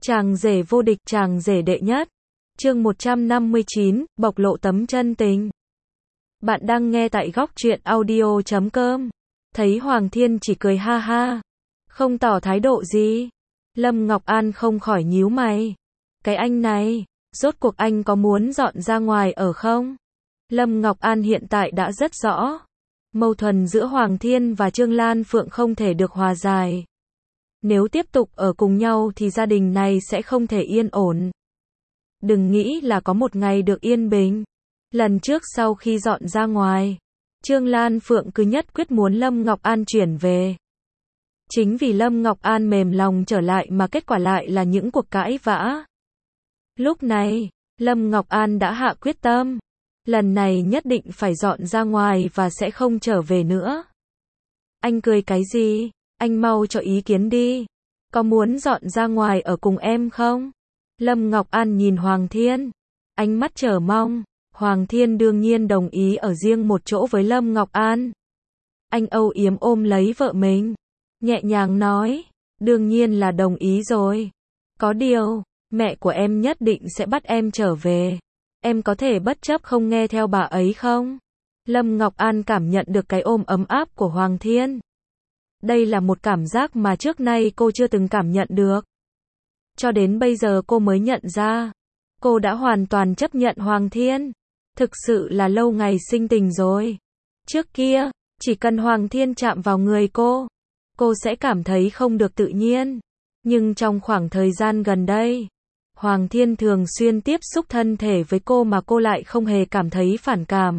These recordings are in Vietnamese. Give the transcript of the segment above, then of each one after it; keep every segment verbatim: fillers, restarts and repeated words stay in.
Chàng rể vô địch, chàng rể đệ nhất. Chương một trăm năm mươi chín, bộc lộ tấm chân tình. Bạn đang nghe tại góc truyện audio chấm com. Thấy Hoàng Thiên chỉ cười ha ha, không tỏ thái độ gì. Lâm Ngọc An không khỏi nhíu mày. Cái anh này, rốt cuộc anh có muốn dọn ra ngoài ở không? Lâm Ngọc An hiện tại đã rất rõ. Mâu thuẫn giữa Hoàng Thiên và Trương Lan Phượng không thể được hòa giải. Nếu tiếp tục ở cùng nhau thì gia đình này sẽ không thể yên ổn. Đừng nghĩ là có một ngày được yên bình. Lần trước sau khi dọn ra ngoài, Trương Lan Phượng cứ nhất quyết muốn Lâm Ngọc An chuyển về. Chính vì Lâm Ngọc An mềm lòng trở lại mà kết quả lại là những cuộc cãi vã. Lúc này, Lâm Ngọc An đã hạ quyết tâm. Lần này nhất định phải dọn ra ngoài và sẽ không trở về nữa. Anh cười cái gì? Anh mau cho ý kiến đi. Có muốn dọn ra ngoài ở cùng em không? Lâm Ngọc An nhìn Hoàng Thiên. Ánh mắt chờ mong. Hoàng Thiên đương nhiên đồng ý ở riêng một chỗ với Lâm Ngọc An. Anh âu yếm ôm lấy vợ mình. Nhẹ nhàng nói. Đương nhiên là đồng ý rồi. Có điều, mẹ của em nhất định sẽ bắt em trở về. Em có thể bất chấp không nghe theo bà ấy không? Lâm Ngọc An cảm nhận được cái ôm ấm áp của Hoàng Thiên. Đây là một cảm giác mà trước nay cô chưa từng cảm nhận được. Cho đến bây giờ cô mới nhận ra. Cô đã hoàn toàn chấp nhận Hoàng Thiên. Thực sự là lâu ngày sinh tình rồi. Trước kia, chỉ cần Hoàng Thiên chạm vào người cô, cô sẽ cảm thấy không được tự nhiên. Nhưng trong khoảng thời gian gần đây, Hoàng Thiên thường xuyên tiếp xúc thân thể với cô mà cô lại không hề cảm thấy phản cảm.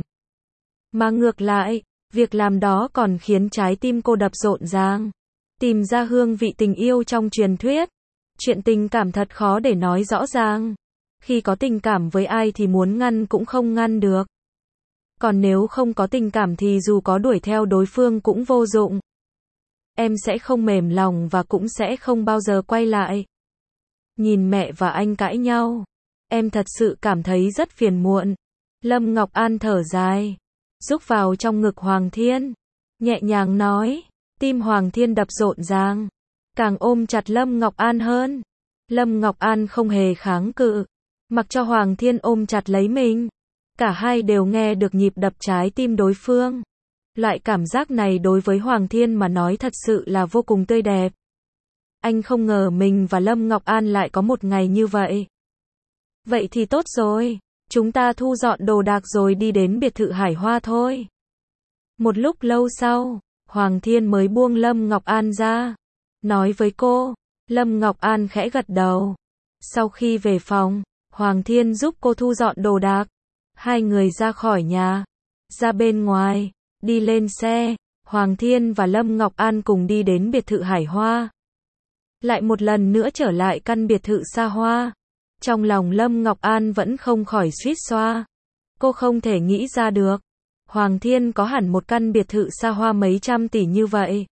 Mà ngược lại, việc làm đó còn khiến trái tim cô đập rộn ràng. Tìm ra hương vị tình yêu trong truyền thuyết. Chuyện tình cảm thật khó để nói rõ ràng. Khi có tình cảm với ai thì muốn ngăn cũng không ngăn được. Còn nếu không có tình cảm thì dù có đuổi theo đối phương cũng vô dụng. Em sẽ không mềm lòng và cũng sẽ không bao giờ quay lại. Nhìn mẹ và anh cãi nhau, em thật sự cảm thấy rất phiền muộn. Lâm Ngọc An thở dài, rúc vào trong ngực Hoàng Thiên, nhẹ nhàng nói. Tim Hoàng Thiên đập rộn ràng, càng ôm chặt Lâm Ngọc An hơn. Lâm Ngọc An không hề kháng cự, mặc cho Hoàng Thiên ôm chặt lấy mình. Cả hai đều nghe được nhịp đập trái tim đối phương. Loại cảm giác này đối với Hoàng Thiên mà nói thật sự là vô cùng tươi đẹp. Anh không ngờ mình và Lâm Ngọc An lại có một ngày như vậy. Vậy thì tốt rồi, chúng ta thu dọn đồ đạc rồi đi đến biệt thự Hải Hoa thôi. Một lúc lâu sau, Hoàng Thiên mới buông Lâm Ngọc An ra, nói với cô. Lâm Ngọc An khẽ gật đầu. Sau khi về phòng, Hoàng Thiên giúp cô thu dọn đồ đạc. Hai người ra khỏi nhà, ra bên ngoài, đi lên xe. Hoàng Thiên và Lâm Ngọc An cùng đi đến biệt thự Hải Hoa. Lại một lần nữa trở lại căn biệt thự xa hoa. Trong lòng Lâm Ngọc An vẫn không khỏi suýt xoa. Cô không thể nghĩ ra được. Hoàng Thiên có hẳn một căn biệt thự xa hoa mấy trăm tỷ như vậy.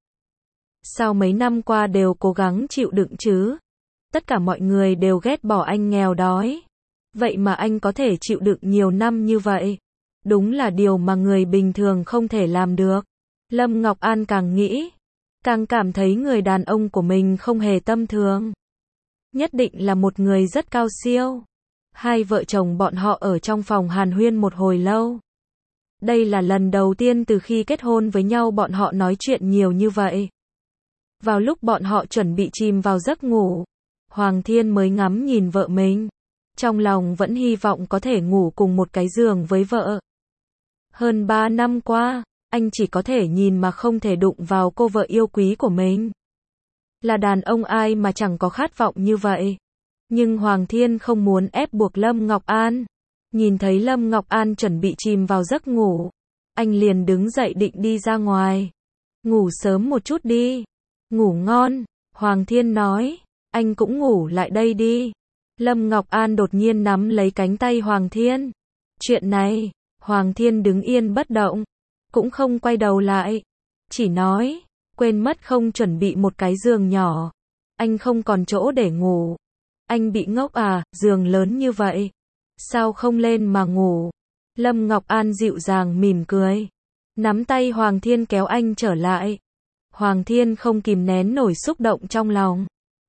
Sau mấy năm qua đều cố gắng chịu đựng chứ. Tất cả mọi người đều ghét bỏ anh nghèo đói. Vậy mà anh có thể chịu đựng nhiều năm như vậy. Đúng là điều mà người bình thường không thể làm được. Lâm Ngọc An càng nghĩ, càng cảm thấy người đàn ông của mình không hề tầm thường. Nhất định là một người rất cao siêu. Hai vợ chồng bọn họ ở trong phòng hàn huyên một hồi lâu. Đây là lần đầu tiên từ khi kết hôn với nhau bọn họ nói chuyện nhiều như vậy. Vào lúc bọn họ chuẩn bị chìm vào giấc ngủ, Hoàng Thiên mới ngắm nhìn vợ mình. Trong lòng vẫn hy vọng có thể ngủ cùng một cái giường với vợ. Hơn ba năm qua, anh chỉ có thể nhìn mà không thể đụng vào cô vợ yêu quý của mình. Là đàn ông ai mà chẳng có khát vọng như vậy. Nhưng Hoàng Thiên không muốn ép buộc Lâm Ngọc An. Nhìn thấy Lâm Ngọc An chuẩn bị chìm vào giấc ngủ, anh liền đứng dậy định đi ra ngoài. Ngủ sớm một chút đi. Ngủ ngon, Hoàng Thiên nói. Anh cũng ngủ lại đây đi. Lâm Ngọc An đột nhiên nắm lấy cánh tay Hoàng Thiên. Chuyện này, Hoàng Thiên đứng yên bất động, cũng không quay đầu lại. Chỉ nói, quên mất không chuẩn bị một cái giường nhỏ. Anh không còn chỗ để ngủ. Anh bị ngốc à, giường lớn như vậy. Sao không lên mà ngủ? Lâm Ngọc An dịu dàng mỉm cười. Nắm tay Hoàng Thiên kéo anh trở lại. Hoàng Thiên không kìm nén nổi xúc động trong lòng.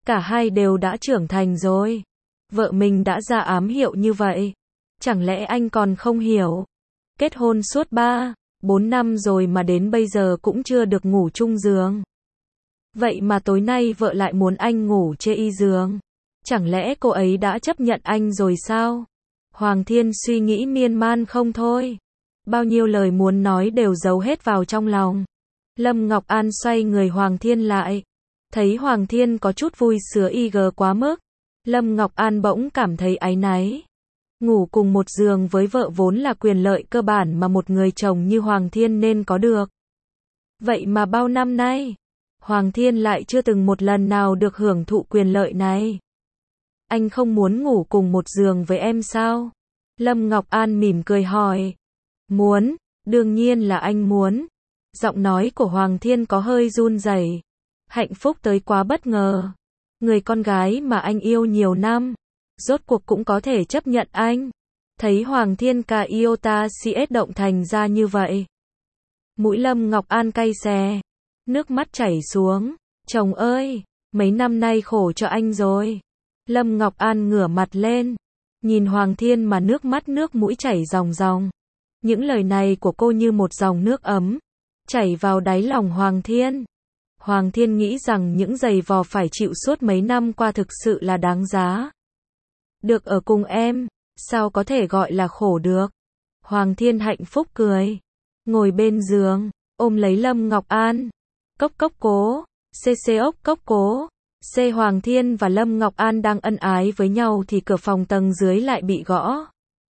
Cả hai đều đã trưởng thành rồi. Vợ mình đã ra ám hiệu như vậy. Chẳng lẽ anh còn không hiểu? Kết hôn suốt ba, bốn năm rồi mà đến bây giờ cũng chưa được ngủ chung giường. Vậy mà tối nay vợ lại muốn anh ngủ chê y giường. Chẳng lẽ cô ấy đã chấp nhận anh rồi sao? Hoàng Thiên suy nghĩ miên man không thôi. Bao nhiêu lời muốn nói đều giấu hết vào trong lòng. Lâm Ngọc An xoay người Hoàng Thiên lại. Thấy Hoàng Thiên có chút vui sứa y gờ quá mức. Lâm Ngọc An bỗng cảm thấy áy náy. Ngủ cùng một giường với vợ vốn là quyền lợi cơ bản mà một người chồng như Hoàng Thiên nên có được. Vậy mà bao năm nay, Hoàng Thiên lại chưa từng một lần nào được hưởng thụ quyền lợi này. Anh không muốn ngủ cùng một giường với em sao? Lâm Ngọc An mỉm cười hỏi. Muốn, đương nhiên là anh muốn. Giọng nói của Hoàng Thiên có hơi run rẩy. Hạnh phúc tới quá bất ngờ. Người con gái mà anh yêu nhiều năm, rốt cuộc cũng có thể chấp nhận anh. Thấy Hoàng Thiên ca iota cs động thành ra như vậy. Mũi Lâm Ngọc An cay xè. Nước mắt chảy xuống. Chồng ơi, mấy năm nay khổ cho anh rồi. Lâm Ngọc An ngửa mặt lên. Nhìn Hoàng Thiên mà nước mắt nước mũi chảy ròng ròng. Những lời này của cô như một dòng nước ấm, chảy vào đáy lòng Hoàng Thiên. Hoàng Thiên nghĩ rằng những giày vò phải chịu suốt mấy năm qua thực sự là đáng giá. Được ở cùng em, sao có thể gọi là khổ được? Hoàng Thiên hạnh phúc cười. Ngồi bên giường, ôm lấy Lâm Ngọc An. Cốc cốc cố, xê xê ốc cốc cố. C Hoàng Thiên và Lâm Ngọc An đang ân ái với nhau thì cửa phòng tầng dưới lại bị gõ.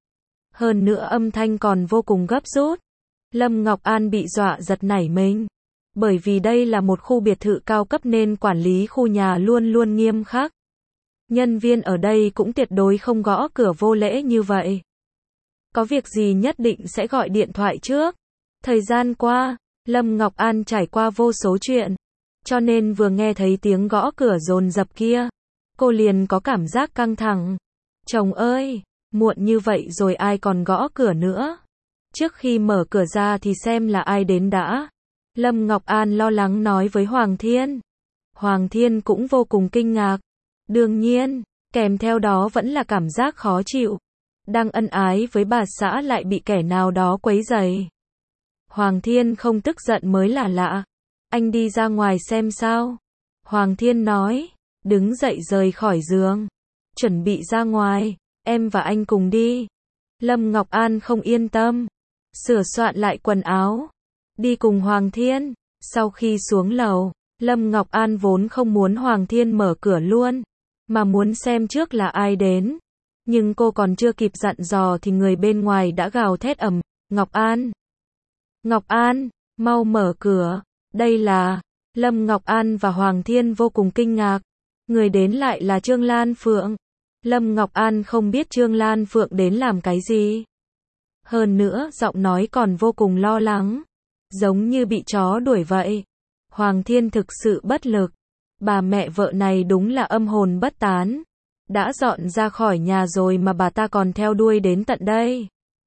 Hơn nữa âm thanh còn vô cùng gấp rút. Lâm Ngọc An bị dọa giật nảy mình. Bởi vì đây là một khu biệt thự cao cấp nên quản lý khu nhà luôn luôn nghiêm khắc. Nhân viên ở đây cũng tuyệt đối không gõ cửa vô lễ như vậy. Có việc gì nhất định sẽ gọi điện thoại trước. Thời gian qua, Lâm Ngọc An trải qua vô số chuyện. Cho nên vừa nghe thấy tiếng gõ cửa dồn dập kia, cô liền có cảm giác căng thẳng. Chồng ơi, muộn như vậy rồi ai còn gõ cửa nữa? Trước khi mở cửa ra thì xem là ai đến đã. Lâm Ngọc An lo lắng nói với Hoàng Thiên. Hoàng Thiên cũng vô cùng kinh ngạc. Đương nhiên, kèm theo đó vẫn là cảm giác khó chịu. Đang ân ái với bà xã lại bị kẻ nào đó quấy rầy. Hoàng Thiên không tức giận mới là lạ. Anh đi ra ngoài xem sao. Hoàng Thiên nói, đứng dậy rời khỏi giường. Chuẩn bị ra ngoài, em và anh cùng đi. Lâm Ngọc An không yên tâm. Sửa soạn lại quần áo. Đi cùng Hoàng Thiên. Sau khi xuống lầu, Lâm Ngọc An vốn không muốn Hoàng Thiên mở cửa luôn, mà muốn xem trước là ai đến. Nhưng cô còn chưa kịp dặn dò thì người bên ngoài đã gào thét ầm, Ngọc An. Ngọc An, mau mở cửa. Đây là, Lâm Ngọc An và Hoàng Thiên vô cùng kinh ngạc. Người đến lại là Trương Lan Phượng. Lâm Ngọc An không biết Trương Lan Phượng đến làm cái gì. Hơn nữa, giọng nói còn vô cùng lo lắng. Giống như bị chó đuổi vậy. Hoàng Thiên thực sự bất lực. Bà mẹ vợ này đúng là âm hồn bất tán. Đã dọn ra khỏi nhà rồi mà bà ta còn theo đuôi đến tận đây.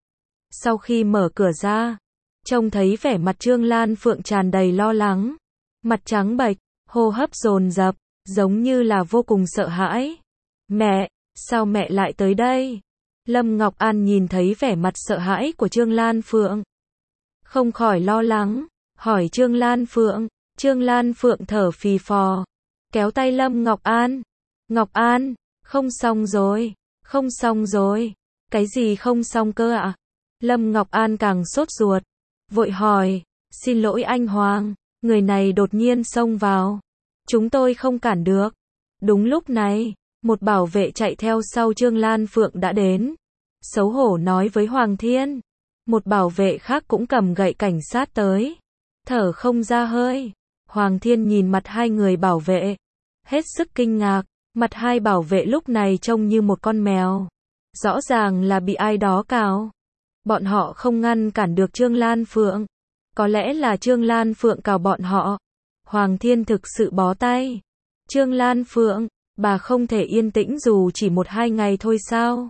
Sau khi mở cửa ra, trông thấy vẻ mặt Trương Lan Phượng tràn đầy lo lắng. Mặt trắng bệch, hô hấp dồn dập, giống như là vô cùng sợ hãi. Mẹ, sao mẹ lại tới đây? Lâm Ngọc An nhìn thấy vẻ mặt sợ hãi của Trương Lan Phượng. Không khỏi lo lắng, hỏi Trương Lan Phượng. Trương Lan Phượng thở phì phò, kéo tay Lâm Ngọc An. Ngọc An, không xong rồi, không xong rồi. Cái gì không xong cơ ạ? À? Lâm Ngọc An càng sốt ruột, vội hỏi, xin lỗi anh Hoàng, người này đột nhiên xông vào. Chúng tôi không cản được. Đúng lúc này, một bảo vệ chạy theo sau Trương Lan Phượng đã đến. Xấu hổ nói với Hoàng Thiên. Một bảo vệ khác cũng cầm gậy cảnh sát tới. Thở không ra hơi. Hoàng Thiên nhìn mặt hai người bảo vệ. Hết sức kinh ngạc. Mặt hai bảo vệ lúc này trông như một con mèo. Rõ ràng là bị ai đó cào. Bọn họ không ngăn cản được Trương Lan Phượng. Có lẽ là Trương Lan Phượng cào bọn họ. Hoàng Thiên thực sự bó tay. Trương Lan Phượng, bà không thể yên tĩnh dù chỉ một hai ngày thôi sao?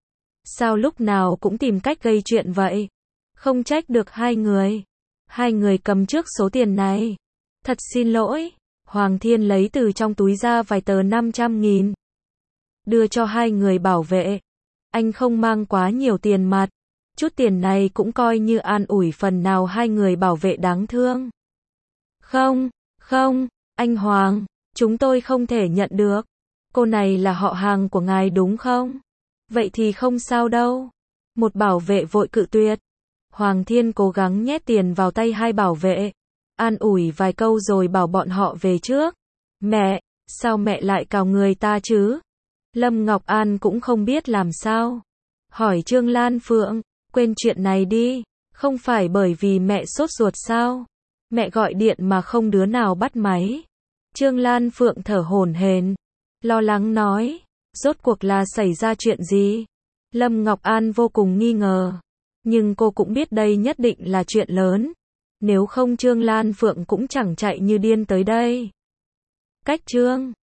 Sao lúc nào cũng tìm cách gây chuyện vậy? Không trách được hai người. Hai người cầm trước số tiền này. Thật xin lỗi. Hoàng Thiên lấy từ trong túi ra vài tờ năm trăm nghìn. Đưa cho hai người bảo vệ. Anh không mang quá nhiều tiền mặt. Chút tiền này cũng coi như an ủi phần nào hai người bảo vệ đáng thương. Không, không, anh Hoàng, chúng tôi không thể nhận được. Cô này là họ hàng của ngài đúng không? Vậy thì không sao đâu. Một bảo vệ vội cự tuyệt. Hoàng Thiên cố gắng nhét tiền vào tay hai bảo vệ. An ủi vài câu rồi bảo bọn họ về trước. Mẹ, sao mẹ lại cào người ta chứ? Lâm Ngọc An cũng không biết làm sao. Hỏi Trương Lan Phượng, quên chuyện này đi. Không phải bởi vì mẹ sốt ruột sao? Mẹ gọi điện mà không đứa nào bắt máy. Trương Lan Phượng thở hổn hển, lo lắng nói, rốt cuộc là xảy ra chuyện gì? Lâm Ngọc An vô cùng nghi ngờ. Nhưng cô cũng biết đây nhất định là chuyện lớn. Nếu không Trương Lan Phượng cũng chẳng chạy như điên tới đây. Cách Trương